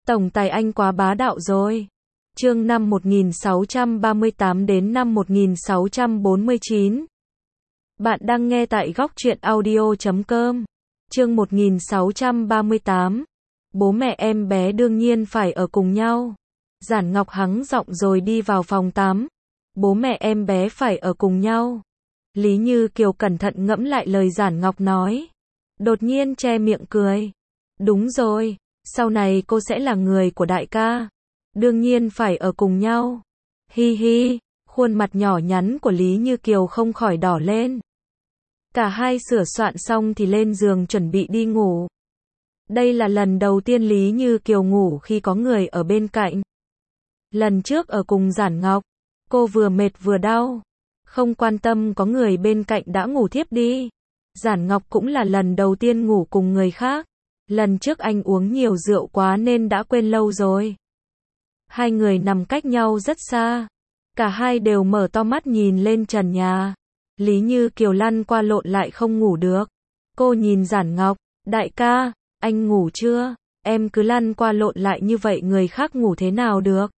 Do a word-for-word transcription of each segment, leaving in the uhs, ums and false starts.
Tổng tài anh quá bá đạo rồi. Chương năm một nghìn sáu trăm ba mươi tám đến năm một nghìn sáu trăm bốn mươi chín. Bạn đang nghe tại góc truyện audio chấm com. Chương một nghìn sáu trăm ba mươi tám. Bố mẹ em bé đương nhiên phải ở cùng nhau. Giản Ngọc hắng giọng rồi đi vào phòng tắm. Bố mẹ em bé phải ở cùng nhau. Lý Như Kiều cẩn thận ngẫm lại lời Giản Ngọc nói. Đột nhiên che miệng cười. Đúng rồi, sau này cô sẽ là người của đại ca. Đương nhiên phải ở cùng nhau. Hi hi, khuôn mặt nhỏ nhắn của Lý Như Kiều không khỏi đỏ lên. Cả hai sửa soạn xong thì lên giường chuẩn bị đi ngủ. Đây là lần đầu tiên Lý Như Kiều ngủ khi có người ở bên cạnh. Lần trước ở cùng Giản Ngọc, cô vừa mệt vừa đau. Không quan tâm có người bên cạnh đã ngủ thiếp đi. Giản Ngọc cũng là lần đầu tiên ngủ cùng người khác. Lần trước anh uống nhiều rượu quá nên đã quên lâu rồi. Hai người nằm cách nhau rất xa. Cả hai đều mở to mắt nhìn lên trần nhà. Lý Như Kiều lăn qua lộn lại không ngủ được. Cô nhìn Giản Ngọc, đại ca, anh ngủ chưa? Em cứ lăn qua lộn lại như vậy người khác ngủ thế nào được?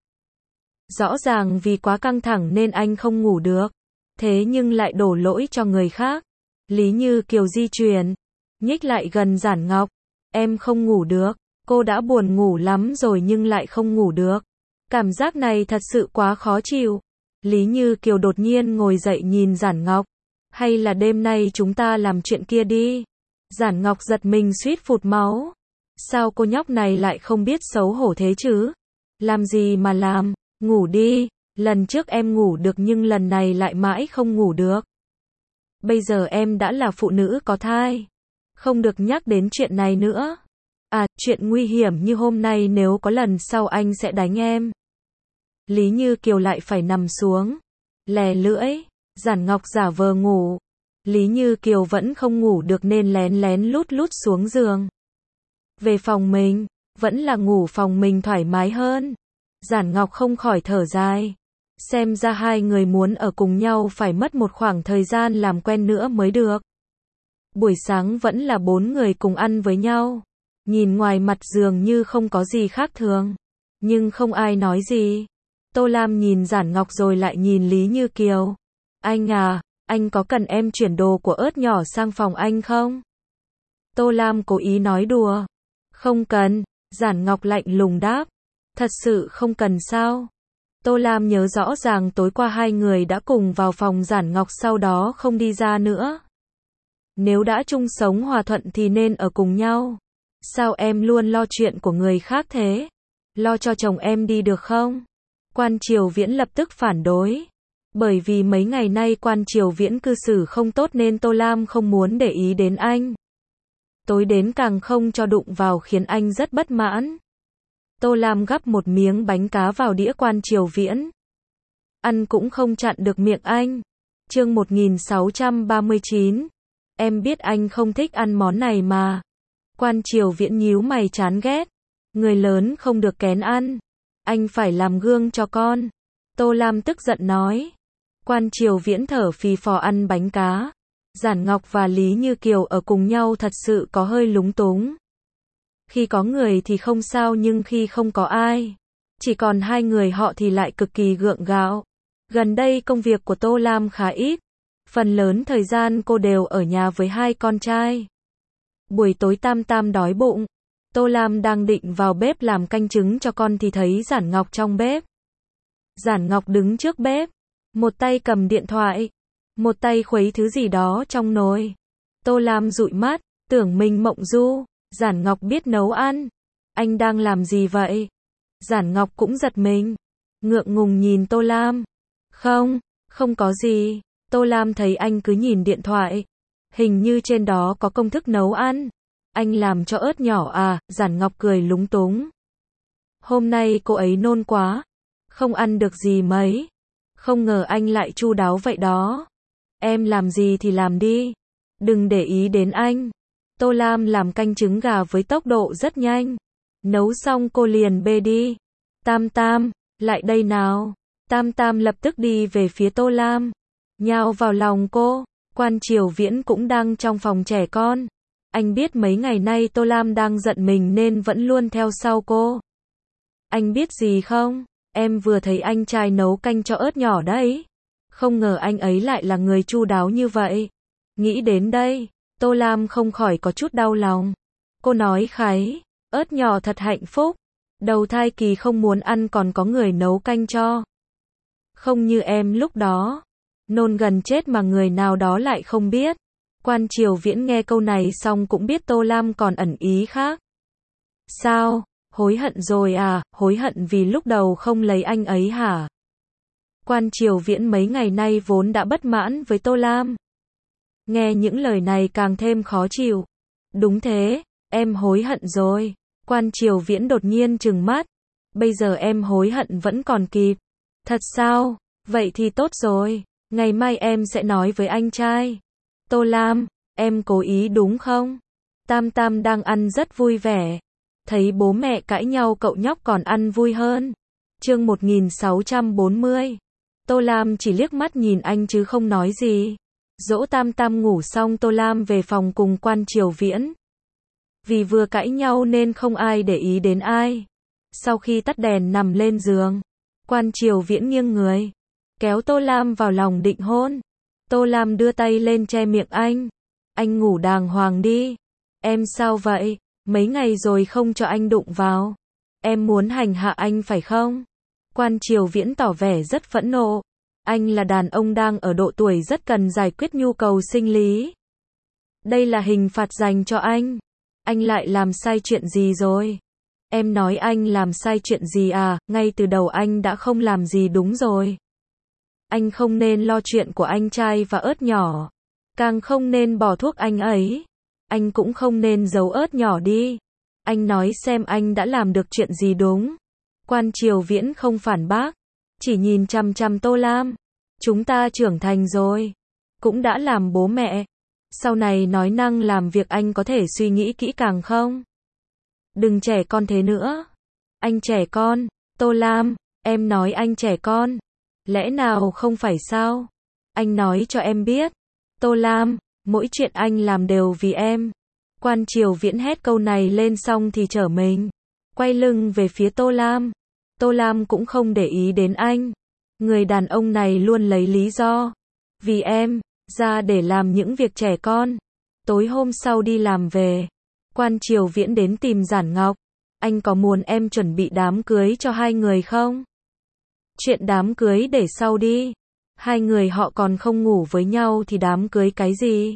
Rõ ràng vì quá căng thẳng nên anh không ngủ được. Thế nhưng lại đổ lỗi cho người khác. Lý Như Kiều di chuyển, nhích lại gần Giản Ngọc. Em không ngủ được, cô đã buồn ngủ lắm rồi nhưng lại không ngủ được. Cảm giác này thật sự quá khó chịu. Lý Như Kiều đột nhiên ngồi dậy nhìn Giản Ngọc. Hay là đêm nay chúng ta làm chuyện kia đi. Giản Ngọc giật mình suýt phụt máu. Sao cô nhóc này lại không biết xấu hổ thế chứ? Làm gì mà làm, ngủ đi. Lần trước em ngủ được nhưng lần này lại mãi không ngủ được. Bây giờ em đã là phụ nữ có thai. Không được nhắc đến chuyện này nữa. À, chuyện nguy hiểm như hôm nay nếu có lần sau anh sẽ đánh em. Lý Như Kiều lại phải nằm xuống. Lè lưỡi, Giản Ngọc giả vờ ngủ. Lý Như Kiều vẫn không ngủ được nên lén lén lút lút xuống giường. Về phòng mình, vẫn là ngủ phòng mình thoải mái hơn. Giản Ngọc không khỏi thở dài. Xem ra hai người muốn ở cùng nhau phải mất một khoảng thời gian làm quen nữa mới được. Buổi sáng vẫn là bốn người cùng ăn với nhau. Nhìn ngoài mặt dường như không có gì khác thường. Nhưng không ai nói gì. Tô Lam nhìn Giản Ngọc rồi lại nhìn Lý Như Kiều. Anh à, anh có cần em chuyển đồ của ớt nhỏ sang phòng anh không? Tô Lam cố ý nói đùa. Không cần, Giản Ngọc lạnh lùng đáp. Thật sự không cần sao? Tô Lam nhớ rõ ràng tối qua hai người đã cùng vào phòng Giản Ngọc sau đó không đi ra nữa. Nếu đã chung sống hòa thuận thì nên ở cùng nhau. Sao em luôn lo chuyện của người khác thế? Lo cho chồng em đi được không? Quan Triều Viễn lập tức phản đối. Bởi vì mấy ngày nay Quan Triều Viễn cư xử không tốt nên Tô Lam không muốn để ý đến anh. Tối đến càng không cho đụng vào khiến anh rất bất mãn. Tô Lam gắp một miếng bánh cá vào đĩa Quan Triều Viễn. Ăn cũng không chặn được miệng anh. Chương một nghìn sáu trăm ba mươi chín. Em biết anh không thích ăn món này mà. Quan Triều Viễn nhíu mày chán ghét. Người lớn không được kén ăn. Anh phải làm gương cho con. Tô Lam tức giận nói. Quan Triều Viễn thở phì phò ăn bánh cá. Giản Ngọc và Lý Như Kiều ở cùng nhau thật sự có hơi lúng túng. Khi có người thì không sao nhưng khi không có ai, chỉ còn hai người họ thì lại cực kỳ gượng gạo. Gần đây công việc của Tô Lam khá ít. Phần lớn thời gian cô đều ở nhà với hai con trai. Buổi tối Tam Tam đói bụng. Tô Lam đang định vào bếp làm canh trứng cho con thì thấy Giản Ngọc trong bếp. Giản Ngọc đứng trước bếp. Một tay cầm điện thoại. Một tay khuấy thứ gì đó trong nồi. Tô Lam dụi mắt, tưởng mình mộng du. Giản Ngọc biết nấu ăn. Anh đang làm gì vậy? Giản Ngọc cũng giật mình. Ngượng ngùng nhìn Tô Lam. Không, không có gì. Tô Lam thấy anh cứ nhìn điện thoại. Hình như trên đó có công thức nấu ăn. Anh làm cho ớt nhỏ à? Giản Ngọc cười lúng túng. Hôm nay cô ấy nôn quá. Không ăn được gì mấy. Không ngờ anh lại chu đáo vậy đó. Em làm gì thì làm đi. Đừng để ý đến anh. Tô Lam làm canh trứng gà với tốc độ rất nhanh. Nấu xong cô liền bê đi. Tam Tam, lại đây nào. Tam Tam lập tức đi về phía Tô Lam. Nhào vào lòng cô. Quan Triều Viễn cũng đang trong phòng trẻ con. Anh biết mấy ngày nay Tô Lam đang giận mình nên vẫn luôn theo sau cô. Anh biết gì không? Em vừa thấy anh trai nấu canh cho ớt nhỏ đấy. Không ngờ anh ấy lại là người chu đáo như vậy. Nghĩ đến đây, Tô Lam không khỏi có chút đau lòng. Cô nói kháy, ớt nhỏ thật hạnh phúc. Đầu thai kỳ không muốn ăn còn có người nấu canh cho. Không như em lúc đó. Nôn gần chết mà người nào đó lại không biết. Quan Triều Viễn nghe câu này xong cũng biết Tô Lam còn ẩn ý khác. Sao? Hối hận rồi à? Hối hận vì lúc đầu không lấy anh ấy hả? Quan Triều Viễn mấy ngày nay vốn đã bất mãn với Tô Lam. Nghe những lời này càng thêm khó chịu. Đúng thế, em hối hận rồi. Quan Triều Viễn đột nhiên trừng mắt. Bây giờ em hối hận vẫn còn kịp. Thật sao? Vậy thì tốt rồi. Ngày mai em sẽ nói với anh trai. Tô Lam, em cố ý đúng không? Tam Tam đang ăn rất vui vẻ. Thấy bố mẹ cãi nhau cậu nhóc còn ăn vui hơn. Chương một nghìn sáu trăm bốn mươi. Tô Lam chỉ liếc mắt nhìn anh chứ không nói gì. Dỗ Tam Tam ngủ xong Tô Lam về phòng cùng Quan Triều Viễn. Vì vừa cãi nhau nên không ai để ý đến ai. Sau khi tắt đèn nằm lên giường, Quan Triều Viễn nghiêng người, kéo Tô Lam vào lòng định hôn. Tô Lam đưa tay lên che miệng anh. Anh ngủ đàng hoàng đi. Em sao vậy? Mấy ngày rồi không cho anh đụng vào. Em muốn hành hạ anh phải không? Quan Triều Viễn tỏ vẻ rất phẫn nộ. Anh là đàn ông đang ở độ tuổi rất cần giải quyết nhu cầu sinh lý. Đây là hình phạt dành cho anh. Anh lại làm sai chuyện gì rồi? Em nói anh làm sai chuyện gì à? Ngay từ đầu anh đã không làm gì đúng rồi. Anh không nên lo chuyện của anh trai và ớt nhỏ. Càng không nên bỏ thuốc anh ấy. Anh cũng không nên giấu ớt nhỏ đi. Anh nói xem anh đã làm được chuyện gì đúng. Quan Triều Viễn không phản bác. Chỉ nhìn chằm chằm Tô Lam. Chúng ta trưởng thành rồi. Cũng đã làm bố mẹ. Sau này nói năng làm việc anh có thể suy nghĩ kỹ càng không? Đừng trẻ con thế nữa. Anh trẻ con. Tô Lam, em nói anh trẻ con. Lẽ nào không phải sao? Anh nói cho em biết. Tô Lam, mỗi chuyện anh làm đều vì em. Quan Triều Viễn hét câu này lên xong thì trở mình. Quay lưng về phía Tô Lam. Tô Lam cũng không để ý đến anh. Người đàn ông này luôn lấy lý do. Vì em, ra để làm những việc trẻ con. Tối hôm sau đi làm về. Quan Triều Viễn đến tìm Giản Ngọc. Anh có muốn em chuẩn bị đám cưới cho hai người không? Chuyện đám cưới để sau đi. Hai người họ còn không ngủ với nhau thì đám cưới cái gì?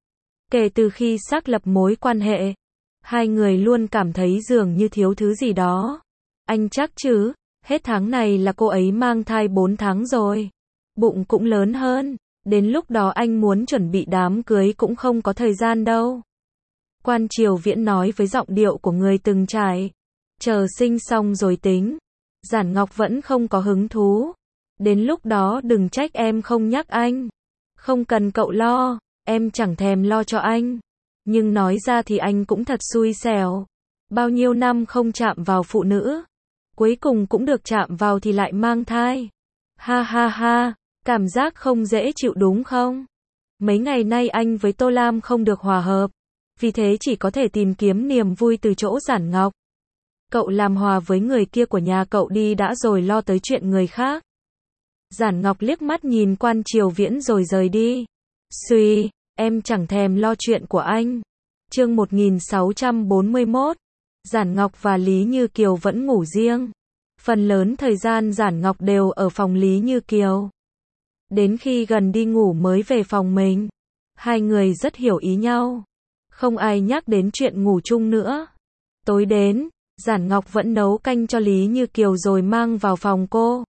Kể từ khi xác lập mối quan hệ, hai người luôn cảm thấy dường như thiếu thứ gì đó. Anh chắc chứ, hết tháng này là cô ấy mang thai bốn tháng rồi. Bụng cũng lớn hơn, đến lúc đó anh muốn chuẩn bị đám cưới cũng không có thời gian đâu. Quan Triều Viễn nói với giọng điệu của người từng trải. Chờ sinh xong rồi tính. Giản Ngọc vẫn không có hứng thú. Đến lúc đó đừng trách em không nhắc anh. Không cần cậu lo, em chẳng thèm lo cho anh. Nhưng nói ra thì anh cũng thật xui xẻo. Bao nhiêu năm không chạm vào phụ nữ. Cuối cùng cũng được chạm vào thì lại mang thai. Ha ha ha, cảm giác không dễ chịu đúng không? Mấy ngày nay anh với Tô Lam không được hòa hợp. Vì thế chỉ có thể tìm kiếm niềm vui từ chỗ Giản Ngọc. Cậu làm hòa với người kia của nhà cậu đi đã rồi lo tới chuyện người khác. Giản Ngọc liếc mắt nhìn Quan Triều Viễn rồi rời đi. Suy, em chẳng thèm lo chuyện của anh. Chương một nghìn sáu trăm bốn mươi mốt. Giản Ngọc và Lý Như Kiều vẫn ngủ riêng. Phần lớn thời gian Giản Ngọc đều ở phòng Lý Như Kiều. Đến khi gần đi ngủ mới về phòng mình. Hai người rất hiểu ý nhau. Không ai nhắc đến chuyện ngủ chung nữa. Tối đến, Giản Ngọc vẫn nấu canh cho Lý Như Kiều rồi mang vào phòng cô.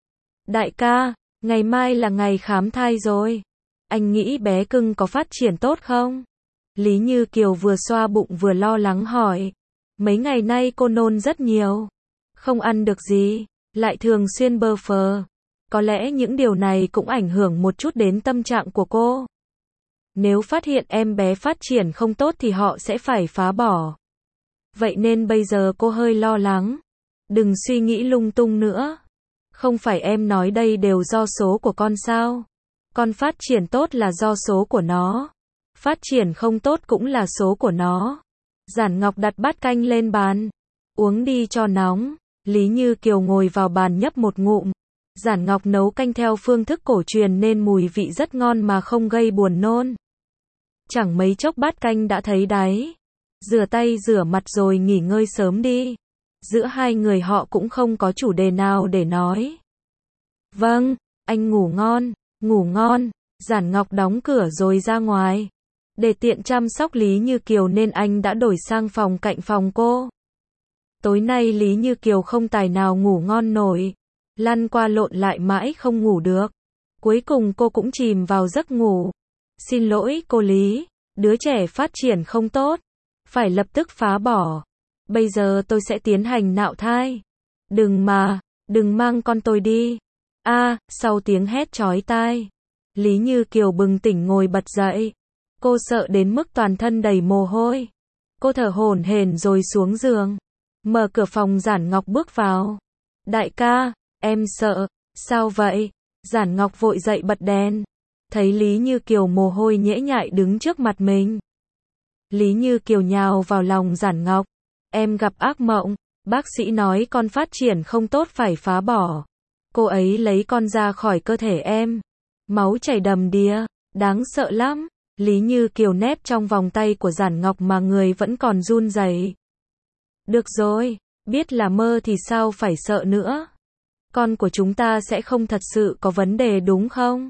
Đại ca, ngày mai là ngày khám thai rồi. Anh nghĩ bé cưng có phát triển tốt không? Lý Như Kiều vừa xoa bụng vừa lo lắng hỏi. Mấy ngày nay cô nôn rất nhiều. Không ăn được gì, lại thường xuyên bơ phờ. Có lẽ những điều này cũng ảnh hưởng một chút đến tâm trạng của cô. Nếu phát hiện em bé phát triển không tốt thì họ sẽ phải phá bỏ. Vậy nên bây giờ cô hơi lo lắng. Đừng suy nghĩ lung tung nữa. Không phải em nói đây đều do số của con sao? Con phát triển tốt là do số của nó. Phát triển không tốt cũng là số của nó. Giản Ngọc đặt bát canh lên bàn. Uống đi cho nóng. Lý Như Kiều ngồi vào bàn nhấp một ngụm. Giản Ngọc nấu canh theo phương thức cổ truyền nên mùi vị rất ngon mà không gây buồn nôn. Chẳng mấy chốc bát canh đã thấy đáy. Rửa tay rửa mặt rồi nghỉ ngơi sớm đi. Giữa hai người họ cũng không có chủ đề nào để nói. Vâng, anh ngủ ngon, ngủ ngon. Giản Ngọc đóng cửa rồi ra ngoài. Để tiện chăm sóc Lý Như Kiều nên anh đã đổi sang phòng cạnh phòng cô. Tối nay Lý Như Kiều không tài nào ngủ ngon nổi. Lăn qua lộn lại mãi không ngủ được. Cuối cùng cô cũng chìm vào giấc ngủ. Xin lỗi cô Lý, đứa trẻ phát triển không tốt. Phải lập tức phá bỏ. Bây giờ tôi sẽ tiến hành nạo thai. Đừng mà, đừng mang con tôi đi. A, à, sau tiếng hét chói tai. Lý Như Kiều bừng tỉnh ngồi bật dậy. Cô sợ đến mức toàn thân đầy mồ hôi. Cô thở hổn hển rồi xuống giường. Mở cửa phòng Giản Ngọc bước vào. Đại ca, em sợ. Sao vậy? Giản Ngọc vội dậy bật đèn. Thấy Lý Như Kiều mồ hôi nhễ nhại đứng trước mặt mình. Lý Như Kiều nhào vào lòng Giản Ngọc. Em gặp ác mộng. Bác sĩ nói con phát triển không tốt phải phá bỏ. Cô ấy lấy con ra khỏi cơ thể em. Máu chảy đầm đìa. Đáng sợ lắm. Lý Như Kiều nép trong vòng tay của Giản Ngọc mà người vẫn còn run rẩy. Được rồi, biết là mơ thì sao phải sợ nữa. Con của chúng ta sẽ không thật sự có vấn đề đúng không?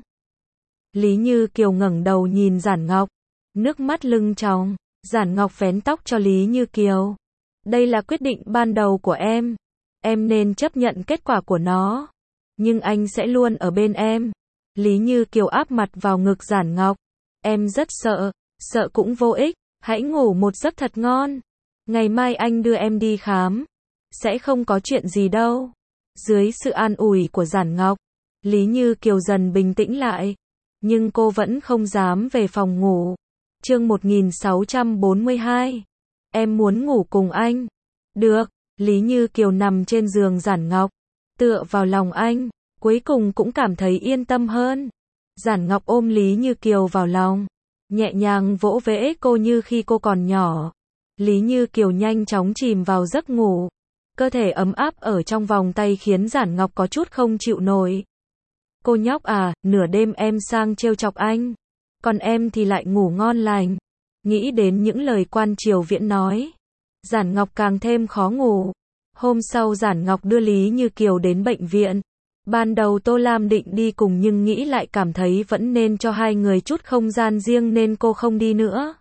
Lý Như Kiều ngẩng đầu nhìn Giản Ngọc. Nước mắt lưng tròng. Giản Ngọc vén tóc cho Lý Như Kiều. Đây là quyết định ban đầu của em. Em nên chấp nhận kết quả của nó. Nhưng anh sẽ luôn ở bên em. Lý Như Kiều áp mặt vào ngực Giản Ngọc. Em rất sợ. Sợ cũng vô ích. Hãy ngủ một giấc thật ngon. Ngày mai anh đưa em đi khám. Sẽ không có chuyện gì đâu. Dưới sự an ủi của Giản Ngọc, Lý Như Kiều dần bình tĩnh lại. Nhưng cô vẫn không dám về phòng ngủ. Chương một nghìn sáu trăm bốn mươi hai. Em muốn ngủ cùng anh. Được. Lý Như Kiều nằm trên giường Giản Ngọc. Tựa vào lòng anh. Cuối cùng cũng cảm thấy yên tâm hơn. Giản Ngọc ôm Lý Như Kiều vào lòng. Nhẹ nhàng vỗ vẽ cô như khi cô còn nhỏ. Lý Như Kiều nhanh chóng chìm vào giấc ngủ. Cơ thể ấm áp ở trong vòng tay khiến Giản Ngọc có chút không chịu nổi. Cô nhóc à, nửa đêm em sang trêu chọc anh. Còn em thì lại ngủ ngon lành. Nghĩ đến những lời Quan Triều Viễn nói. Giản Ngọc càng thêm khó ngủ. Hôm sau Giản Ngọc đưa Lý Như Kiều đến bệnh viện. Ban đầu Tô Lam định đi cùng nhưng nghĩ lại cảm thấy vẫn nên cho hai người chút không gian riêng nên cô không đi nữa.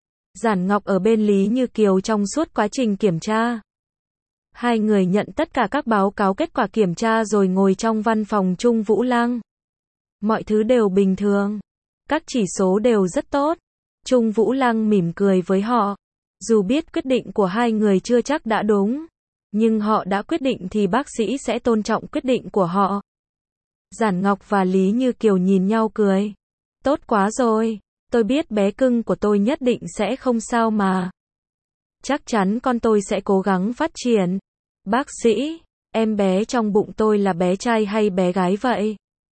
Giản Ngọc ở bên Lý Như Kiều trong suốt quá trình kiểm tra. Hai người nhận tất cả các báo cáo kết quả kiểm tra rồi ngồi trong văn phòng Trung Vũ Lăng. Mọi thứ đều bình thường. Các chỉ số đều rất tốt. Trung Vũ Lăng mỉm cười với họ. Dù biết quyết định của hai người chưa chắc đã đúng. Nhưng họ đã quyết định thì bác sĩ sẽ tôn trọng quyết định của họ. Giản Ngọc và Lý Như Kiều nhìn nhau cười. Tốt quá rồi. Tôi biết bé cưng của tôi nhất định sẽ không sao mà. Chắc chắn con tôi sẽ cố gắng phát triển. Bác sĩ, em bé trong bụng tôi là bé trai hay bé gái vậy?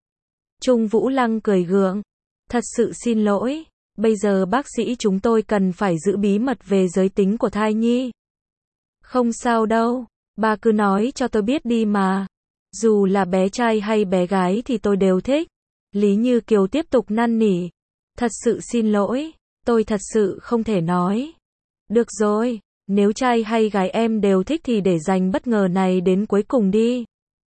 Trung Vũ Lăng cười gượng. Thật sự xin lỗi. Bây giờ bác sĩ chúng tôi cần phải giữ bí mật về giới tính của thai nhi. Không sao đâu. Bà cứ nói cho tôi biết đi mà. Dù là bé trai hay bé gái thì tôi đều thích. Lý Như Kiều tiếp tục năn nỉ. Thật sự xin lỗi. Tôi thật sự không thể nói. Được rồi. Nếu trai hay gái em đều thích thì để dành bất ngờ này đến cuối cùng đi.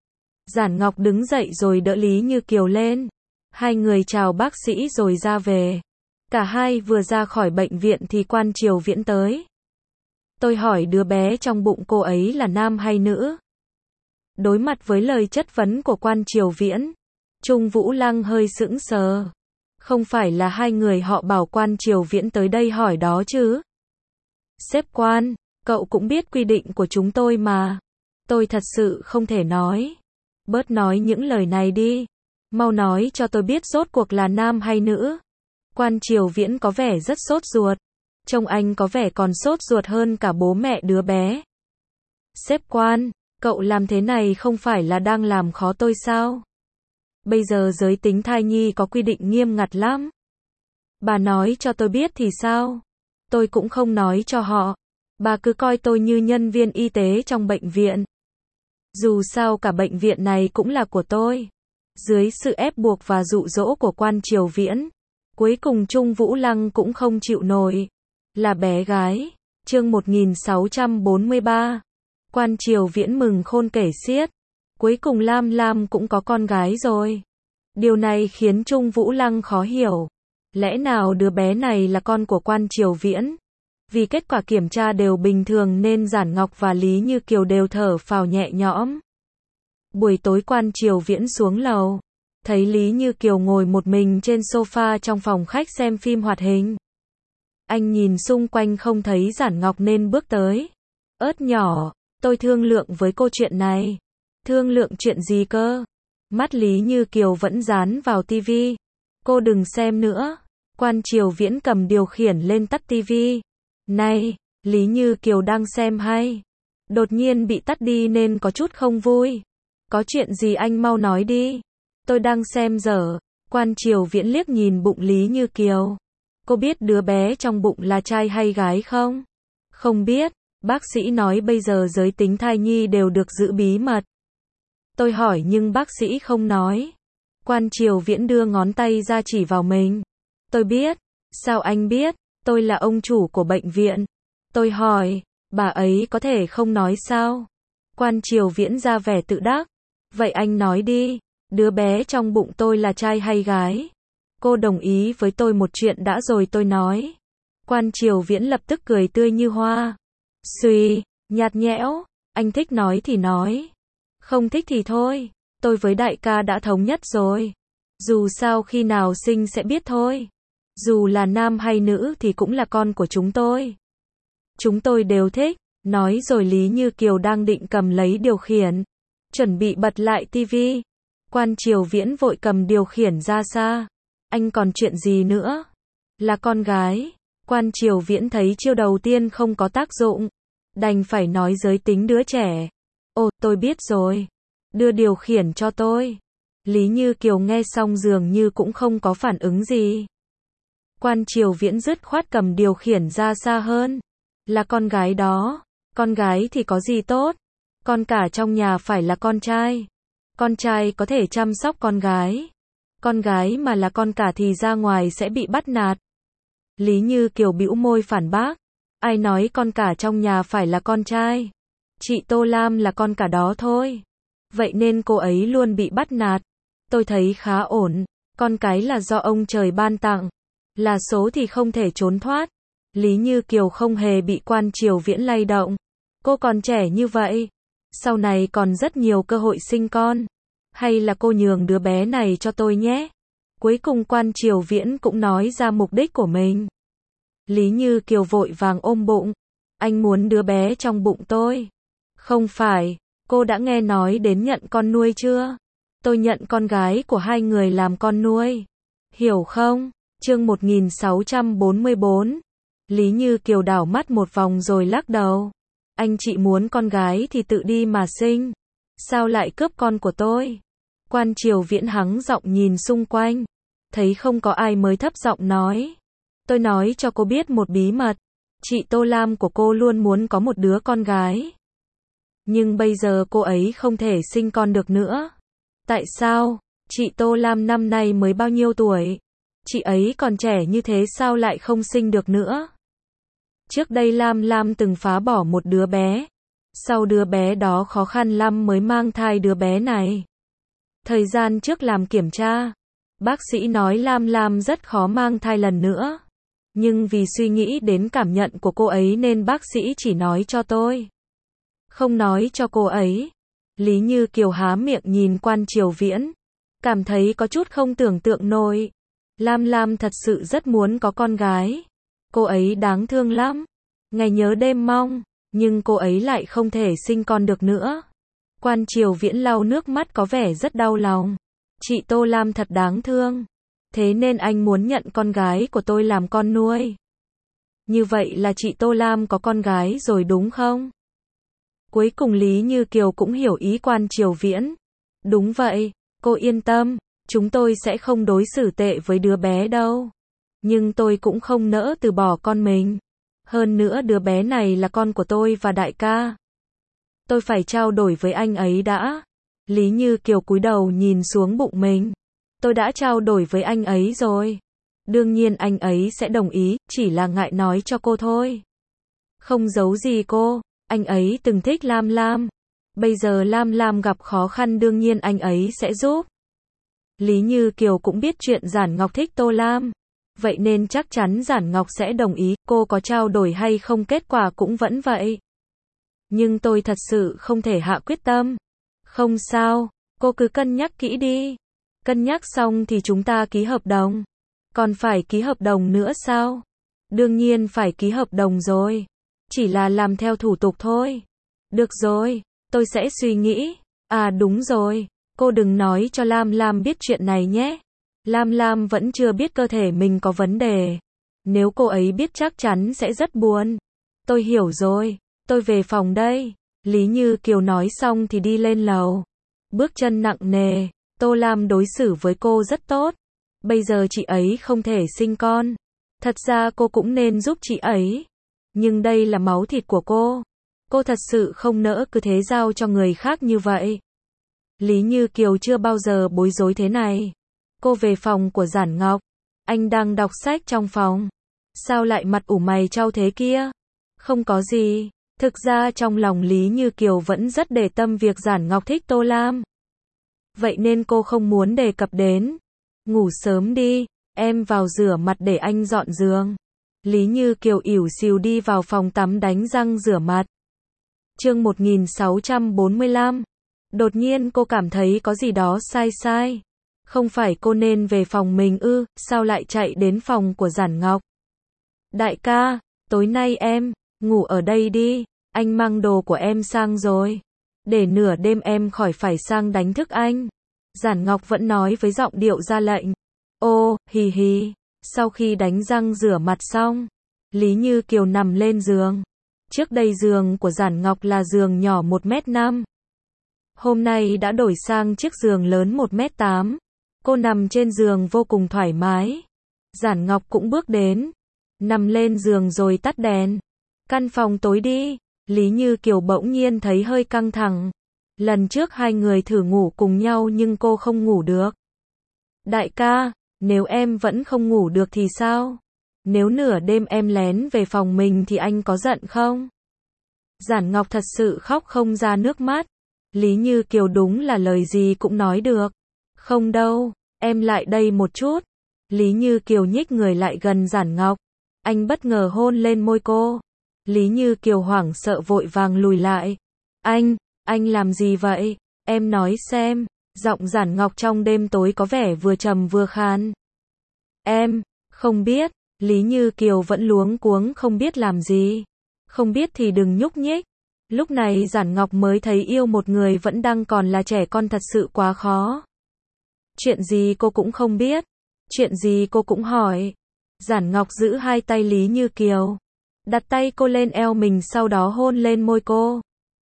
Giản Ngọc đứng dậy rồi đỡ Lý Như Kiều lên. Hai người chào bác sĩ rồi ra về. Cả hai vừa ra khỏi bệnh viện thì Quan Triều Viễn tới. Tôi hỏi đứa bé trong bụng cô ấy là nam hay nữ? Đối mặt với lời chất vấn của Quan Triều Viễn, Trung Vũ Lăng hơi sững sờ. Không phải là hai người họ bảo Quan Triều Viễn tới đây hỏi đó chứ? Sếp Quan, cậu cũng biết quy định của chúng tôi mà. Tôi thật sự không thể nói. Bớt nói những lời này đi. Mau nói cho tôi biết rốt cuộc là nam hay nữ. Quan Triều Viễn có vẻ rất sốt ruột. Trông anh có vẻ còn sốt ruột hơn cả bố mẹ đứa bé. Sếp Quan, cậu làm thế này không phải là đang làm khó tôi sao? Bây giờ giới tính thai nhi có quy định nghiêm ngặt lắm. Bà nói cho tôi biết thì sao? Tôi cũng không nói cho họ. Bà cứ coi tôi như nhân viên y tế trong bệnh viện. Dù sao cả bệnh viện này cũng là của tôi. Dưới sự ép buộc và dụ dỗ của Quan Triều Viễn, cuối cùng Trung Vũ Lăng cũng không chịu nổi. Là bé gái. Chương một nghìn sáu trăm bốn mươi ba. Quan Triều Viễn mừng khôn kể xiết. Cuối cùng Lam Lam cũng có con gái rồi. Điều này khiến Trung Vũ Lăng khó hiểu. Lẽ nào đứa bé này là con của Quan Triều Viễn? Vì kết quả kiểm tra đều bình thường nên Giản Ngọc và Lý Như Kiều đều thở phào nhẹ nhõm. Buổi tối Quan Triều Viễn xuống lầu, thấy Lý Như Kiều ngồi một mình trên sofa trong phòng khách xem phim hoạt hình. Anh nhìn xung quanh không thấy Giản Ngọc nên bước tới. Ớt nhỏ, tôi thương lượng với cô chuyện này. Thương lượng chuyện gì cơ? Mắt Lý Như Kiều vẫn dán vào tivi. Cô đừng xem nữa. Quan Triều Viễn cầm điều khiển lên tắt tivi. Này, Lý Như Kiều đang xem hay. Đột nhiên bị tắt đi nên có chút không vui. Có chuyện gì anh mau nói đi. Tôi đang xem dở. Quan Triều Viễn liếc nhìn bụng Lý Như Kiều. Cô biết đứa bé trong bụng là trai hay gái không? Không biết. Bác sĩ nói bây giờ giới tính thai nhi đều được giữ bí mật. Tôi hỏi nhưng bác sĩ không nói. Quan Triều Viễn đưa ngón tay ra chỉ vào mình. Tôi biết. Sao anh biết? Tôi là ông chủ của bệnh viện. Tôi hỏi, bà ấy có thể không nói sao? Quan Triều Viễn ra vẻ tự đắc. Vậy anh nói đi, đứa bé trong bụng tôi là trai hay gái? Cô đồng ý với tôi một chuyện đã rồi tôi nói. Quan Triều Viễn lập tức cười tươi như hoa. Xuy, nhạt nhẽo, anh thích nói thì nói. Không thích thì thôi, tôi với đại ca đã thống nhất rồi. Dù sao khi nào sinh sẽ biết thôi. Dù là nam hay nữ thì cũng là con của chúng tôi. Chúng tôi đều thích. Nói rồi Lý Như Kiều đang định cầm lấy điều khiển, chuẩn bị bật lại tivi. Quan Triều Viễn vội cầm điều khiển ra xa. Anh còn chuyện gì nữa? Là con gái. Quan Triều Viễn thấy chiêu đầu tiên không có tác dụng, đành phải nói giới tính đứa trẻ. Ồ, tôi biết rồi. Đưa điều khiển cho tôi. Lý Như Kiều nghe xong dường như cũng không có phản ứng gì. Quan Triều Viễn dứt khoát cầm điều khiển ra xa hơn. Là con gái đó. Con gái thì có gì tốt? Con cả trong nhà phải là con trai. Con trai có thể chăm sóc con gái. Con gái mà là con cả thì ra ngoài sẽ bị bắt nạt. Lý Như Kiều bĩu môi phản bác. Ai nói con cả trong nhà phải là con trai? Chị Tô Lam là con cả đó thôi. Vậy nên cô ấy luôn bị bắt nạt. Tôi thấy khá ổn. Con cái là do ông trời ban tặng. Là số thì không thể trốn thoát. Lý Như Kiều không hề bị Quan Triều Viễn lay động. Cô còn trẻ như vậy. Sau này còn rất nhiều cơ hội sinh con. Hay là cô nhường đứa bé này cho tôi nhé. Cuối cùng Quan Triều Viễn cũng nói ra mục đích của mình. Lý Như Kiều vội vàng ôm bụng. Anh muốn đứa bé trong bụng tôi. Không phải, cô đã nghe nói đến nhận con nuôi chưa? Tôi nhận con gái của hai người làm con nuôi. Hiểu không? Chương một nghìn sáu trăm bốn mươi bốn. Lý Như Kiều đảo mắt một vòng rồi lắc đầu. Anh chị muốn con gái thì tự đi mà sinh. Sao lại cướp con của tôi? Quan Triều Viễn hắng giọng nhìn xung quanh. Thấy không có ai mới thấp giọng nói. Tôi nói cho cô biết một bí mật. Chị Tô Lam của cô luôn muốn có một đứa con gái. Nhưng bây giờ cô ấy không thể sinh con được nữa. Tại sao? Chị Tô Lam năm nay mới bao nhiêu tuổi? Chị ấy còn trẻ như thế sao lại không sinh được nữa? Trước đây Lam Lam từng phá bỏ một đứa bé. Sau đứa bé đó khó khăn lắm mới mang thai đứa bé này. Thời gian trước làm kiểm tra, bác sĩ nói Lam Lam rất khó mang thai lần nữa. Nhưng vì suy nghĩ đến cảm nhận của cô ấy nên bác sĩ chỉ nói cho tôi. Không nói cho cô ấy. Lý Như Kiều há miệng nhìn Quan Triều Viễn. Cảm thấy có chút không tưởng tượng nổi. Lam Lam thật sự rất muốn có con gái. Cô ấy đáng thương lắm. Ngày nhớ đêm mong. Nhưng cô ấy lại không thể sinh con được nữa. Quan Triều Viễn lau nước mắt có vẻ rất đau lòng. Chị Tô Lam thật đáng thương. Thế nên anh muốn nhận con gái của tôi làm con nuôi. Như vậy là chị Tô Lam có con gái rồi đúng không? Cuối cùng Lý Như Kiều cũng hiểu ý Quan Triều Viễn. Đúng vậy, cô yên tâm, chúng tôi sẽ không đối xử tệ với đứa bé đâu. Nhưng tôi cũng không nỡ từ bỏ con mình. Hơn nữa đứa bé này là con của tôi và đại ca. Tôi phải trao đổi với anh ấy đã. Lý Như Kiều cúi đầu nhìn xuống bụng mình. Tôi đã trao đổi với anh ấy rồi. Đương nhiên anh ấy sẽ đồng ý, chỉ là ngại nói cho cô thôi. Không giấu gì cô, anh ấy từng thích Lam Lam. Bây giờ Lam Lam gặp khó khăn đương nhiên anh ấy sẽ giúp. Lý Như Kiều cũng biết chuyện Giản Ngọc thích Tô Lam. Vậy nên chắc chắn Giản Ngọc sẽ đồng ý, cô có trao đổi hay không kết quả cũng vẫn vậy. Nhưng tôi thật sự không thể hạ quyết tâm. Không sao, cô cứ cân nhắc kỹ đi. Cân nhắc xong thì chúng ta ký hợp đồng. Còn phải ký hợp đồng nữa sao? Đương nhiên phải ký hợp đồng rồi. Chỉ là làm theo thủ tục thôi. Được rồi, tôi sẽ suy nghĩ. À đúng rồi, cô đừng nói cho Lam Lam biết chuyện này nhé. Lam Lam vẫn chưa biết cơ thể mình có vấn đề. Nếu cô ấy biết chắc chắn sẽ rất buồn. Tôi hiểu rồi, tôi về phòng đây. Lý Như Kiều nói xong thì đi lên lầu. Bước chân nặng nề, Tô Lam đối xử với cô rất tốt. Bây giờ chị ấy không thể sinh con. Thật ra cô cũng nên giúp chị ấy. Nhưng đây là máu thịt của cô. Cô thật sự không nỡ cứ thế giao cho người khác như vậy. Lý Như Kiều chưa bao giờ bối rối thế này. Cô về phòng của Giản Ngọc. Anh đang đọc sách trong phòng. Sao lại mặt ủ mày chau thế kia? Không có gì. Thực ra trong lòng Lý Như Kiều vẫn rất để tâm việc Giản Ngọc thích Tô Lam. Vậy nên cô không muốn đề cập đến. Ngủ sớm đi, em vào rửa mặt để anh dọn giường. Lý Như Kiều ỉu xìu đi vào phòng tắm đánh răng rửa mặt. Chương một nghìn sáu trăm bốn mươi lăm. Đột nhiên cô cảm thấy có gì đó sai sai. Không phải cô nên về phòng mình ư, sao lại chạy đến phòng của Giản Ngọc? Đại ca, tối nay em ngủ ở đây đi, anh mang đồ của em sang rồi. Để nửa đêm em khỏi phải sang đánh thức anh. Giản Ngọc vẫn nói với giọng điệu ra lệnh. Ô, hì hì. Sau khi đánh răng rửa mặt xong, Lý Như Kiều nằm lên giường. Trước đây giường của Giản Ngọc là giường nhỏ một mét năm. Hôm nay đã đổi sang chiếc giường lớn một mét tám. Cô nằm trên giường vô cùng thoải mái. Giản Ngọc cũng bước đến. Nằm lên giường rồi tắt đèn. Căn phòng tối đi. Lý Như Kiều bỗng nhiên thấy hơi căng thẳng. Lần trước hai người thử ngủ cùng nhau nhưng cô không ngủ được. Đại ca, nếu em vẫn không ngủ được thì sao? Nếu nửa đêm em lén về phòng mình thì anh có giận không? Giản Ngọc thật sự khóc không ra nước mắt. Lý Như Kiều đúng là lời gì cũng nói được. Không đâu, em lại đây một chút. Lý Như Kiều nhích người lại gần Giản Ngọc. Anh bất ngờ hôn lên môi cô. Lý Như Kiều hoảng sợ vội vàng lùi lại. Anh, anh làm gì vậy? Em nói xem. Giọng Giản Ngọc trong đêm tối có vẻ vừa trầm vừa khan. Em, không biết. Lý Như Kiều vẫn luống cuống không biết làm gì. Không biết thì đừng nhúc nhích. Lúc này Giản Ngọc mới thấy yêu một người vẫn đang còn là trẻ con thật sự quá khó. Chuyện gì cô cũng không biết. Chuyện gì cô cũng hỏi. Giản Ngọc giữ hai tay Lý Như Kiều. Đặt tay cô lên eo mình sau đó hôn lên môi cô.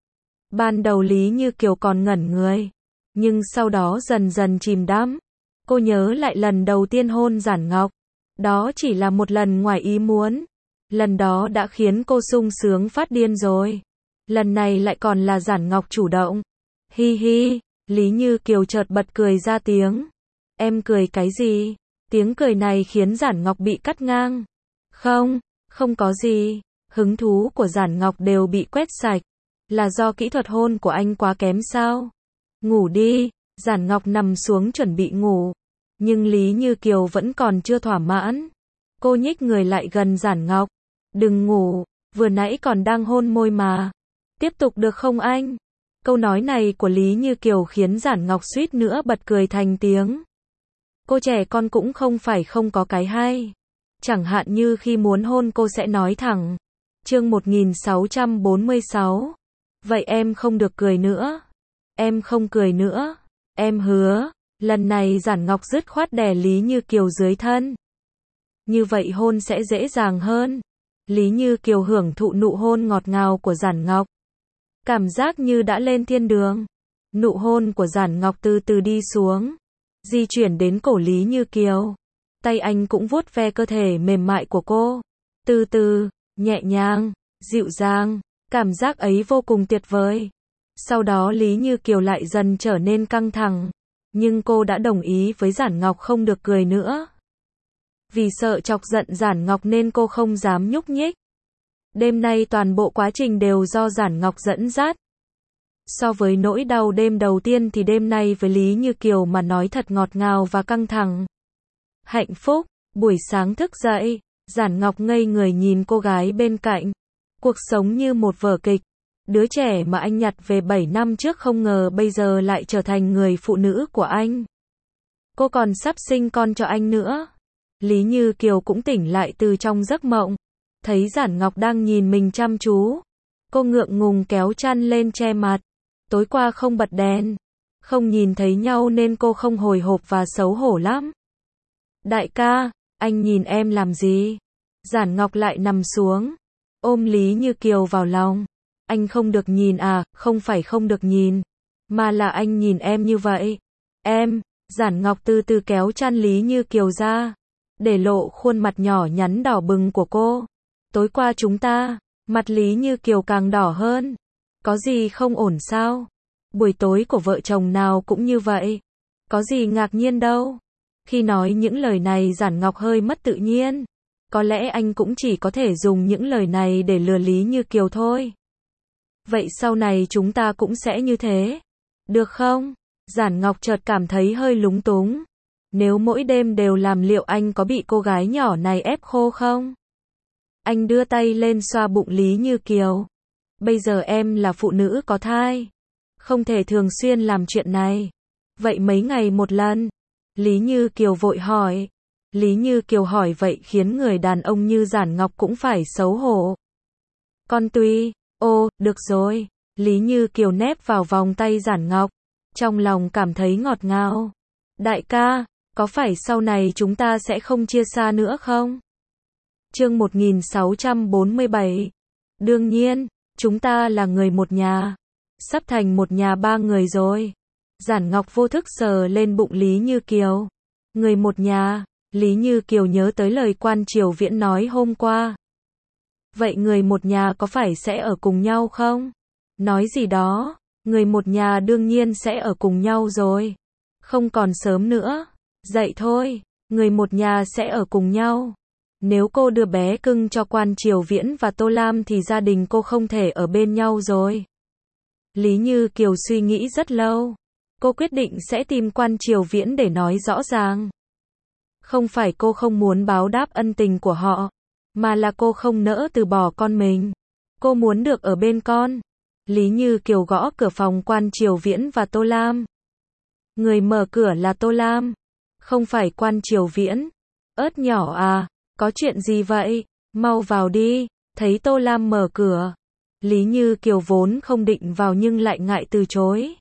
Ban đầu Lý Như Kiều còn ngẩn người. Nhưng sau đó dần dần chìm đắm. Cô nhớ lại lần đầu tiên hôn Giản Ngọc. Đó chỉ là một lần ngoài ý muốn. Lần đó đã khiến cô sung sướng phát điên rồi. Lần này lại còn là Giản Ngọc chủ động. Hi hi, Lý Như Kiều chợt bật cười ra tiếng. Em cười cái gì? Tiếng cười này khiến Giản Ngọc bị cắt ngang. Không, không có gì. Hứng thú của Giản Ngọc đều bị quét sạch. Là do kỹ thuật hôn của anh quá kém sao? Ngủ đi. Giản Ngọc nằm xuống chuẩn bị ngủ. Nhưng Lý Như Kiều vẫn còn chưa thỏa mãn. Cô nhích người lại gần Giản Ngọc. Đừng ngủ, vừa nãy còn đang hôn môi mà. Tiếp tục được không anh? Câu nói này của Lý Như Kiều khiến Giản Ngọc suýt nữa bật cười thành tiếng. Cô trẻ con cũng không phải không có cái hay. Chẳng hạn như khi muốn hôn cô sẽ nói thẳng. Chương một nghìn sáu trăm bốn mươi sáu. Vậy em không được cười nữa. Em không cười nữa. Em hứa. Lần này Giản Ngọc dứt khoát đè Lý Như Kiều dưới thân. Như vậy hôn sẽ dễ dàng hơn. Lý Như Kiều hưởng thụ nụ hôn ngọt ngào của Giản Ngọc. Cảm giác như đã lên thiên đường. Nụ hôn của Giản Ngọc từ từ đi xuống. Di chuyển đến cổ Lý Như Kiều. Tay anh cũng vuốt ve cơ thể mềm mại của cô. Từ từ, nhẹ nhàng, dịu dàng. Cảm giác ấy vô cùng tuyệt vời. Sau đó Lý Như Kiều lại dần trở nên căng thẳng, nhưng cô đã đồng ý với Giản Ngọc không được cười nữa. Vì sợ chọc giận Giản Ngọc nên cô không dám nhúc nhích. Đêm nay toàn bộ quá trình đều do Giản Ngọc dẫn dắt. So với nỗi đau đêm đầu tiên thì đêm nay với Lý Như Kiều mà nói thật ngọt ngào và căng thẳng. Hạnh phúc, buổi sáng thức dậy, Giản Ngọc ngây người nhìn cô gái bên cạnh. Cuộc sống như một vở kịch. Đứa trẻ mà anh nhặt về bảy năm trước không ngờ bây giờ lại trở thành người phụ nữ của anh. Cô còn sắp sinh con cho anh nữa. Lý Như Kiều cũng tỉnh lại từ trong giấc mộng. Thấy Giản Ngọc đang nhìn mình chăm chú. Cô ngượng ngùng kéo chăn lên che mặt. Tối qua không bật đèn. Không nhìn thấy nhau nên cô không hồi hộp và xấu hổ lắm. Đại ca, anh nhìn em làm gì? Giản Ngọc lại nằm xuống. Ôm Lý Như Kiều vào lòng. Anh không được nhìn à, không phải không được nhìn. Mà là anh nhìn em như vậy. Em, Giản Ngọc từ từ kéo chăn Lý Như Kiều ra. Để lộ khuôn mặt nhỏ nhắn đỏ bừng của cô. Tối qua chúng ta, mặt Lý Như Kiều càng đỏ hơn. Có gì không ổn sao? Buổi tối của vợ chồng nào cũng như vậy. Có gì ngạc nhiên đâu. Khi nói những lời này Giản Ngọc hơi mất tự nhiên. Có lẽ anh cũng chỉ có thể dùng những lời này để lừa Lý Như Kiều thôi. Vậy sau này chúng ta cũng sẽ như thế. Được không? Giản Ngọc chợt cảm thấy hơi lúng túng. Nếu mỗi đêm đều làm liệu anh có bị cô gái nhỏ này ép khô không? Anh đưa tay lên xoa bụng Lý Như Kiều. Bây giờ em là phụ nữ có thai. Không thể thường xuyên làm chuyện này. Vậy mấy ngày một lần? Lý Như Kiều vội hỏi. Lý Như Kiều hỏi vậy khiến người đàn ông như Giản Ngọc cũng phải xấu hổ. Con tuy, ô, được rồi. Lý Như Kiều nép vào vòng tay Giản Ngọc. Trong lòng cảm thấy ngọt ngào. Đại ca, có phải sau này chúng ta sẽ không chia xa nữa không? Chương một nghìn sáu trăm bốn mươi bảy. Đương nhiên, chúng ta là người một nhà. Sắp thành một nhà ba người rồi. Giản Ngọc vô thức sờ lên bụng Lý Như Kiều. Người một nhà, Lý Như Kiều nhớ tới lời Quan Triều Viễn nói hôm qua. Vậy người một nhà có phải sẽ ở cùng nhau không? Nói gì đó, người một nhà đương nhiên sẽ ở cùng nhau rồi. Không còn sớm nữa. Dậy thôi, người một nhà sẽ ở cùng nhau. Nếu cô đưa bé cưng cho Quan Triều Viễn và Tô Lam thì gia đình cô không thể ở bên nhau rồi. Lý Như Kiều suy nghĩ rất lâu. Cô quyết định sẽ tìm Quan Triều Viễn để nói rõ ràng. Không phải cô không muốn báo đáp ân tình của họ, mà là cô không nỡ từ bỏ con mình. Cô muốn được ở bên con. Lý Như Kiều gõ cửa phòng Quan Triều Viễn và Tô Lam. Người mở cửa là Tô Lam. Không phải Quan Triều Viễn. Ớt nhỏ à, có chuyện gì vậy? Mau vào đi. Thấy Tô Lam mở cửa. Lý Như Kiều vốn không định vào nhưng lại ngại từ chối.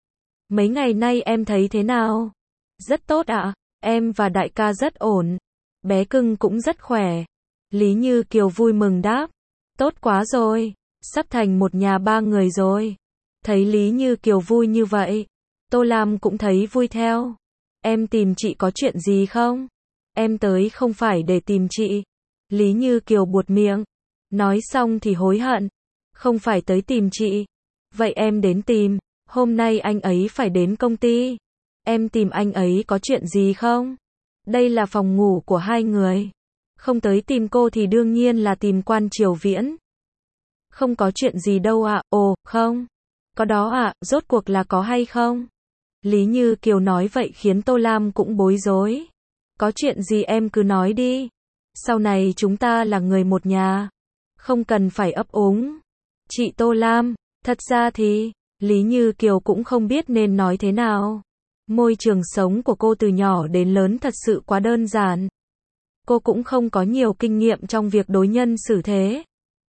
Mấy ngày nay em thấy thế nào? Rất tốt ạ. À? Em và đại ca rất ổn. Bé cưng cũng rất khỏe. Lý Như Kiều vui mừng đáp. Tốt quá rồi. Sắp thành một nhà ba người rồi. Thấy Lý Như Kiều vui như vậy. Tô Lam cũng thấy vui theo. Em tìm chị có chuyện gì không? Em tới không phải để tìm chị. Lý Như Kiều buột miệng. Nói xong thì hối hận. Không phải tới tìm chị. Vậy em đến tìm. Hôm nay anh ấy phải đến công ty. Em tìm anh ấy có chuyện gì không? Đây là phòng ngủ của hai người. Không tới tìm cô thì đương nhiên là tìm Quan Triều Viễn. Không có chuyện gì đâu ạ. À. Ồ, không. Có đó ạ, à, rốt cuộc là có hay không? Lý Như Kiều nói vậy khiến Tô Lam cũng bối rối. Có chuyện gì em cứ nói đi. Sau này chúng ta là người một nhà. Không cần phải ấp úng. Chị Tô Lam, thật ra thì, Lý Như Kiều cũng không biết nên nói thế nào. Môi trường sống của cô từ nhỏ đến lớn thật sự quá đơn giản. Cô cũng không có nhiều kinh nghiệm trong việc đối nhân xử thế.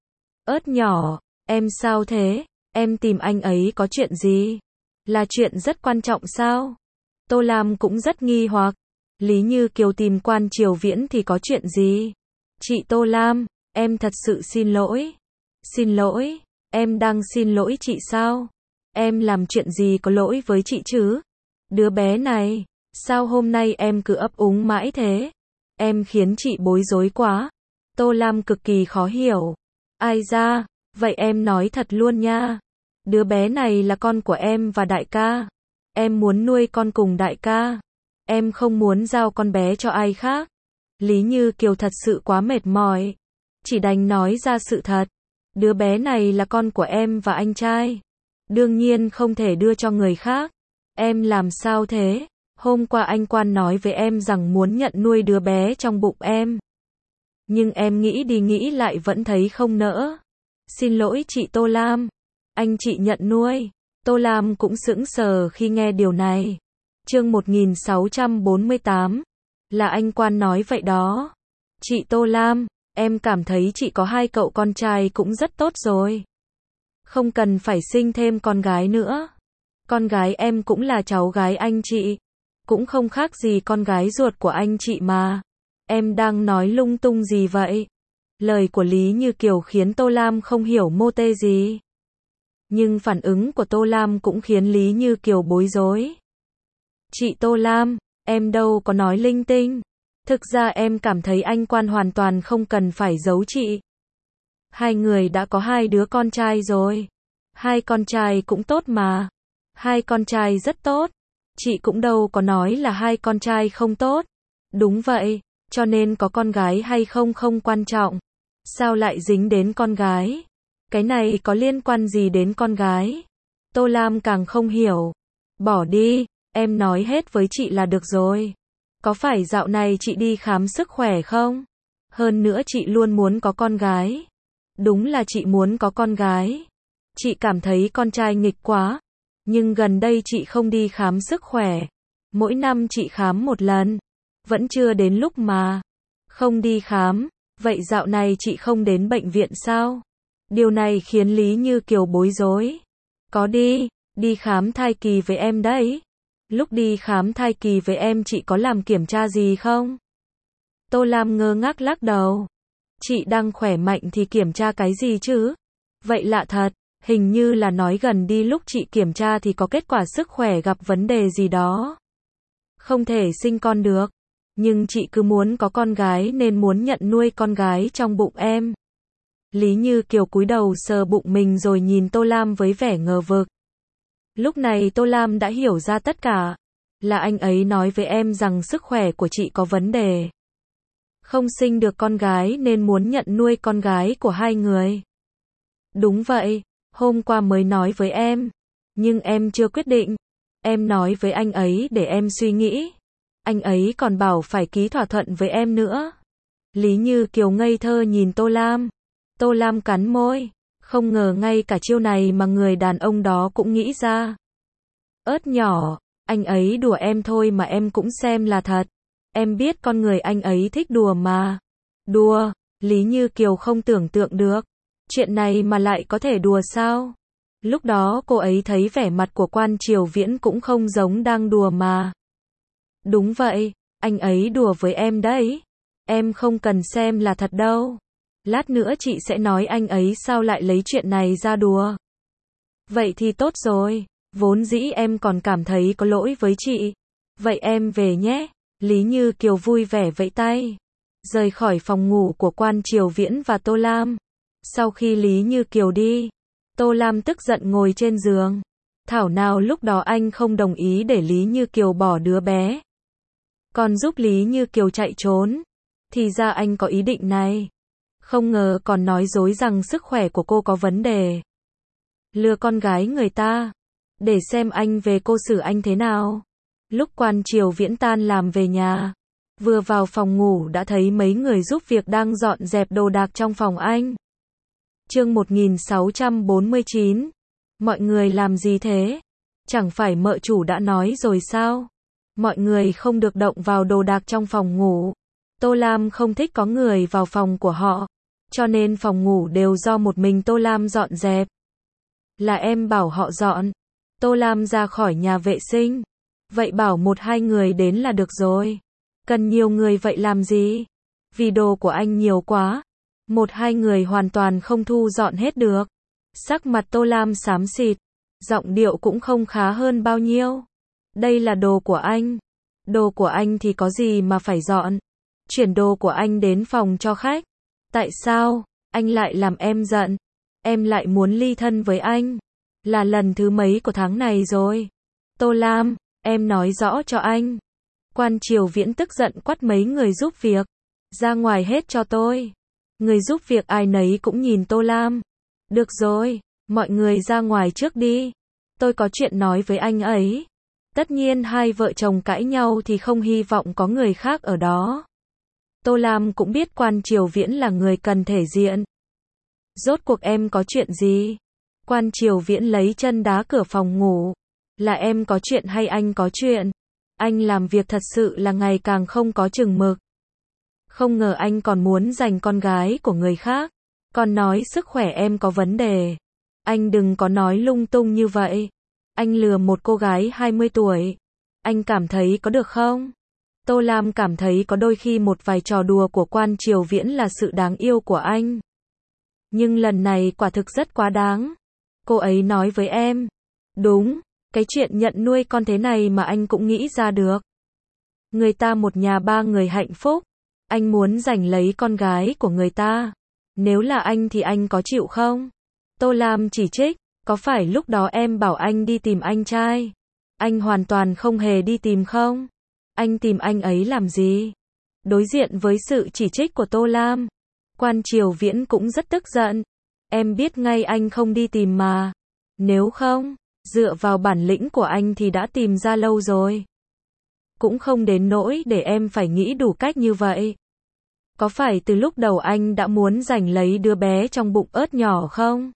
Ớt nhỏ, em sao thế? Em tìm anh ấy có chuyện gì? Là chuyện rất quan trọng sao? Tô Lam cũng rất nghi hoặc. Lý Như Kiều tìm Quan Triều Viễn thì có chuyện gì? Chị Tô Lam, em thật sự xin lỗi. Xin lỗi, em đang xin lỗi chị sao? Em làm chuyện gì có lỗi với chị chứ? Đứa bé này, sao hôm nay em cứ ấp úng mãi thế? Em khiến chị bối rối quá. Tô Lam cực kỳ khó hiểu. Ai ra, vậy em nói thật luôn nha. Đứa bé này là con của em và đại ca. Em muốn nuôi con cùng đại ca. Em không muốn giao con bé cho ai khác. Lý Như Kiều thật sự quá mệt mỏi. Chỉ đành nói ra sự thật. Đứa bé này là con của em và anh trai. Đương nhiên không thể đưa cho người khác. Em làm sao thế? Hôm qua anh Quan nói với em rằng muốn nhận nuôi đứa bé trong bụng em. Nhưng em nghĩ đi nghĩ lại vẫn thấy không nỡ. Xin lỗi chị Tô Lam. Anh chị nhận nuôi. Tô Lam cũng sững sờ khi nghe điều này. Chương một nghìn sáu trăm bốn mươi tám. Là anh Quan nói vậy đó. Chị Tô Lam, em cảm thấy chị có hai cậu con trai cũng rất tốt rồi. Không cần phải sinh thêm con gái nữa. Con gái em cũng là cháu gái anh chị. Cũng không khác gì con gái ruột của anh chị mà. Em đang nói lung tung gì vậy? Lời của Lý Như Kiều khiến Tô Lam không hiểu mô tê gì. Nhưng phản ứng của Tô Lam cũng khiến Lý Như Kiều bối rối. Chị Tô Lam, em đâu có nói linh tinh. Thực ra em cảm thấy anh Quan hoàn toàn không cần phải giấu chị. Hai người đã có hai đứa con trai rồi. Hai con trai cũng tốt mà. Hai con trai rất tốt. Chị cũng đâu có nói là hai con trai không tốt. Đúng vậy, cho nên có con gái hay không không quan trọng. Sao lại dính đến con gái? Cái này có liên quan gì đến con gái? Tô Lam càng không hiểu. Bỏ đi, em nói hết với chị là được rồi. Có phải dạo này chị đi khám sức khỏe không? Hơn nữa chị luôn muốn có con gái. Đúng là chị muốn có con gái. Chị cảm thấy con trai nghịch quá. Nhưng gần đây chị không đi khám sức khỏe. Mỗi năm chị khám một lần. Vẫn chưa đến lúc mà. Không đi khám. Vậy dạo này chị không đến bệnh viện sao? Điều này khiến Lý Như Kiều bối rối. Có đi, đi khám thai kỳ với em đấy. Lúc đi khám thai kỳ với em chị có làm kiểm tra gì không? Tô Lam ngơ ngác lắc đầu. Chị đang khỏe mạnh thì kiểm tra cái gì chứ? Vậy lạ thật, hình như là nói gần đi lúc chị kiểm tra thì có kết quả sức khỏe gặp vấn đề gì đó. Không thể sinh con được. Nhưng chị cứ muốn có con gái nên muốn nhận nuôi con gái trong bụng em. Lý Như Kiều cúi đầu sờ bụng mình rồi nhìn Tô Lam với vẻ ngờ vực. Lúc này Tô Lam đã hiểu ra tất cả. Là anh ấy nói với em rằng sức khỏe của chị có vấn đề. Không sinh được con gái nên muốn nhận nuôi con gái của hai người. Đúng vậy, hôm qua mới nói với em. Nhưng em chưa quyết định. Em nói với anh ấy để em suy nghĩ. Anh ấy còn bảo phải ký thỏa thuận với em nữa. Lý Như Kiều ngây thơ nhìn Tô Lam. Tô Lam cắn môi. Không ngờ ngay cả chiêu này mà người đàn ông đó cũng nghĩ ra. Ớt nhỏ, anh ấy đùa em thôi mà em cũng xem là thật. Em biết con người anh ấy thích đùa mà. Đùa, Lý Như Kiều không tưởng tượng được. Chuyện này mà lại có thể đùa sao? Lúc đó cô ấy thấy vẻ mặt của Quan Triều Viễn cũng không giống đang đùa mà. Đúng vậy, anh ấy đùa với em đấy. Em không cần xem là thật đâu. Lát nữa chị sẽ nói anh ấy sao lại lấy chuyện này ra đùa. Vậy thì tốt rồi, vốn dĩ em còn cảm thấy có lỗi với chị. Vậy em về nhé. Lý Như Kiều vui vẻ vẫy tay. Rời khỏi phòng ngủ của Quan Triều Viễn và Tô Lam. Sau khi Lý Như Kiều đi, Tô Lam tức giận ngồi trên giường. Thảo nào lúc đó anh không đồng ý để Lý Như Kiều bỏ đứa bé. Còn giúp Lý Như Kiều chạy trốn. Thì ra anh có ý định này. Không ngờ còn nói dối rằng sức khỏe của cô có vấn đề. Lừa con gái người ta. Để xem anh về cô xử anh thế nào. Lúc Quan Triều Viễn tan làm về nhà. Vừa vào phòng ngủ đã thấy mấy người giúp việc đang dọn dẹp đồ đạc trong phòng anh. Chương một nghìn sáu trăm bốn mươi chín. Mọi người làm gì thế? Chẳng phải mợ chủ đã nói rồi sao? Mọi người không được động vào đồ đạc trong phòng ngủ. Tô Lam không thích có người vào phòng của họ. Cho nên phòng ngủ đều do một mình Tô Lam dọn dẹp. Là em bảo họ dọn. Tô Lam ra khỏi nhà vệ sinh. Vậy bảo một hai người đến là được rồi. Cần nhiều người vậy làm gì? Vì đồ của anh nhiều quá. Một hai người hoàn toàn không thu dọn hết được. Sắc mặt Tô Lam xám xịt. Giọng điệu cũng không khá hơn bao nhiêu. Đây là đồ của anh. Đồ của anh thì có gì mà phải dọn. Chuyển đồ của anh đến phòng cho khách. Tại sao, anh lại làm em giận? Em lại muốn ly thân với anh. Là lần thứ mấy của tháng này rồi? Tô Lam, em nói rõ cho anh. Quan Triều Viễn tức giận quát mấy người giúp việc. Ra ngoài hết cho tôi. Người giúp việc ai nấy cũng nhìn Tô Lam. Được rồi, mọi người ra ngoài trước đi. Tôi có chuyện nói với anh ấy. Tất nhiên hai vợ chồng cãi nhau thì không hy vọng có người khác ở đó. Tô Lam cũng biết Quan Triều Viễn là người cần thể diện. Rốt cuộc em có chuyện gì? Quan Triều Viễn lấy chân đá cửa phòng ngủ. Là em có chuyện hay anh có chuyện? Anh làm việc thật sự là ngày càng không có chừng mực. Không ngờ anh còn muốn giành con gái của người khác. Còn nói sức khỏe em có vấn đề. Anh đừng có nói lung tung như vậy. Anh lừa một cô gái hai mươi tuổi. Anh cảm thấy có được không? Tô Lam cảm thấy có đôi khi một vài trò đùa của Quan Triều Viễn là sự đáng yêu của anh. Nhưng lần này quả thực rất quá đáng. Cô ấy nói với em. Đúng, cái chuyện nhận nuôi con thế này mà anh cũng nghĩ ra được. Người ta một nhà ba người hạnh phúc. Anh muốn giành lấy con gái của người ta. Nếu là anh thì anh có chịu không? Tô Lam chỉ trích. Có phải lúc đó em bảo anh đi tìm anh trai? Anh hoàn toàn không hề đi tìm không? Anh tìm anh ấy làm gì? Đối diện với sự chỉ trích của Tô Lam, Quan Triều Viễn cũng rất tức giận. Em biết ngay anh không đi tìm mà. Nếu không, dựa vào bản lĩnh của anh thì đã tìm ra lâu rồi. Cũng không đến nỗi để em phải nghĩ đủ cách như vậy. Có phải từ lúc đầu anh đã muốn giành lấy đứa bé trong bụng ớt nhỏ không?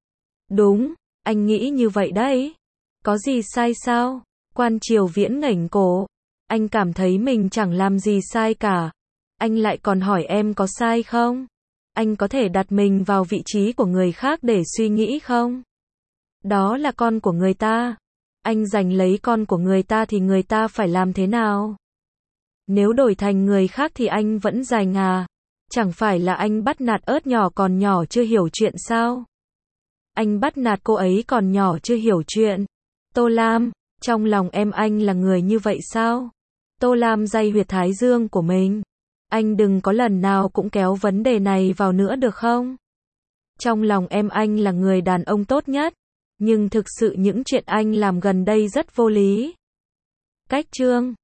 Đúng, anh nghĩ như vậy đấy. Có gì sai sao? Quan Triều Viễn ngẩng cổ. Anh cảm thấy mình chẳng làm gì sai cả. Anh lại còn hỏi em có sai không? Anh có thể đặt mình vào vị trí của người khác để suy nghĩ không? Đó là con của người ta. Anh giành lấy con của người ta thì người ta phải làm thế nào? Nếu đổi thành người khác thì anh vẫn giành à? Chẳng phải là anh bắt nạt ớt nhỏ còn nhỏ chưa hiểu chuyện sao? Anh bắt nạt cô ấy còn nhỏ chưa hiểu chuyện. Tô Lam, trong lòng em anh là người như vậy sao? Tô Lam day huyệt thái dương của mình. Anh đừng có lần nào cũng kéo vấn đề này vào nữa được không? Trong lòng em anh là người đàn ông tốt nhất. Nhưng thực sự những chuyện anh làm gần đây rất vô lý. Cách chương